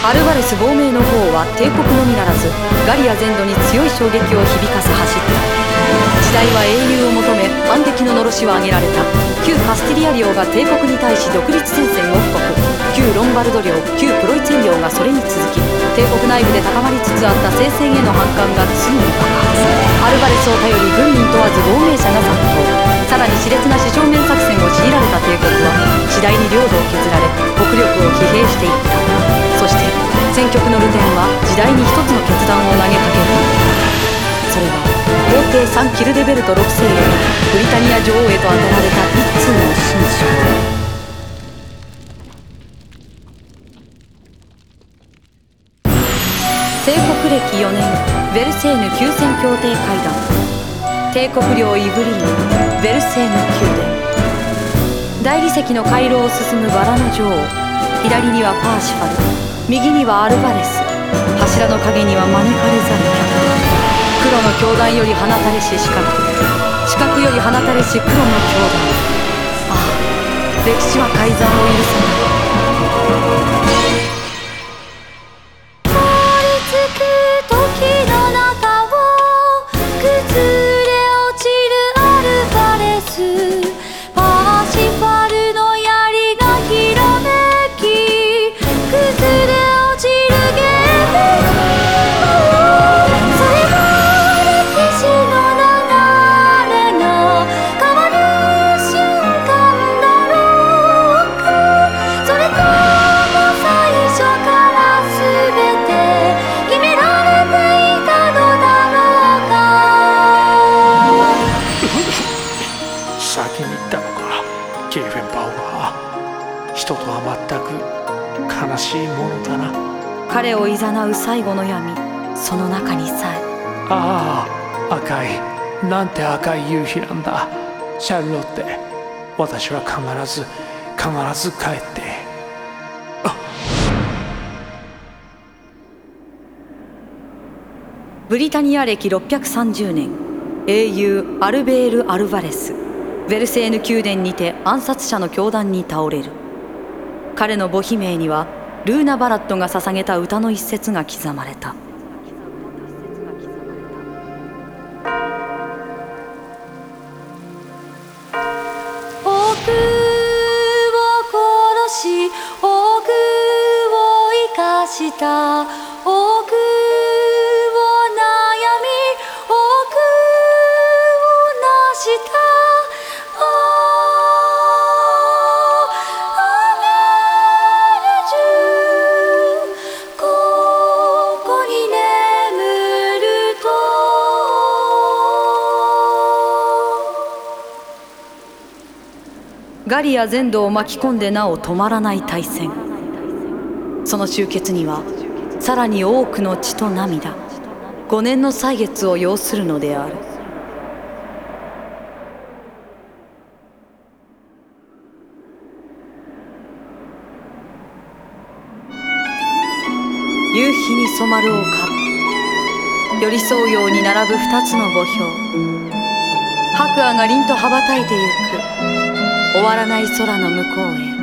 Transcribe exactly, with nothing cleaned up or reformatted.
アルバレス亡命の方は帝国のみならずガリア全土に強い衝撃を響かせ走った。時代は英雄を求め反撃ののろしは上げられた。旧カスティリア領が帝国に対し独立戦線を布告。旧ロンバルド領、旧プロイツェン領がそれに続き、帝国内部で高まりつつあった聖戦への反感がついに爆発。アルバレスを頼り軍民問わず亡命者が殺到。さらに熾烈な四正面作戦を強いられた帝国は次第に領土を削られ国力を疲弊していった。そして戦局のルテンは時代に一つの決断を投げかける。それは皇帝サン・キルデベルトろくせいよりブリタニア女王へと与えられた一通の親書。帝国歴よねん、ヴェルセーヌ休戦協定会談。帝国領イブリーヌ、ヴェルセーヌ宮殿。大理石の回廊を進むバラの女王。左にはパーシファル、右にはアルバレス。柱の陰には招かれざる客。黒の教団より放たれし四角、四角より放たれし黒の教団。ああ、歴史は改ざんを許さない。 人とは全く悲しいものだな。 彼をいざなう最後の闇、その中にさえ。 ああ、赤い、なんて赤い夕日なんだ。シャルロッテ、私は必ず必ず帰って。 ブリタニア歴ろっぴゃくさんじゅうねん、英雄アルベール・アルバレス、ヴェルセーヌ宮殿にて暗殺者の凶弾に倒れる。彼の母悲鳴にはルーナ・バラットが捧げた歌の一節が刻まれた。 僕を殺し僕を生かした僕を悩み僕をなしたガリア全土を巻き込んでなお止まらない大戦。その終結にはさらに多くの血と涙、ごねんの歳月を要するのである。夕日に染まる丘、寄り添うように並ぶ二つの墓標。白亜が凛と羽ばたいてゆく、終わらない空の向こうへ。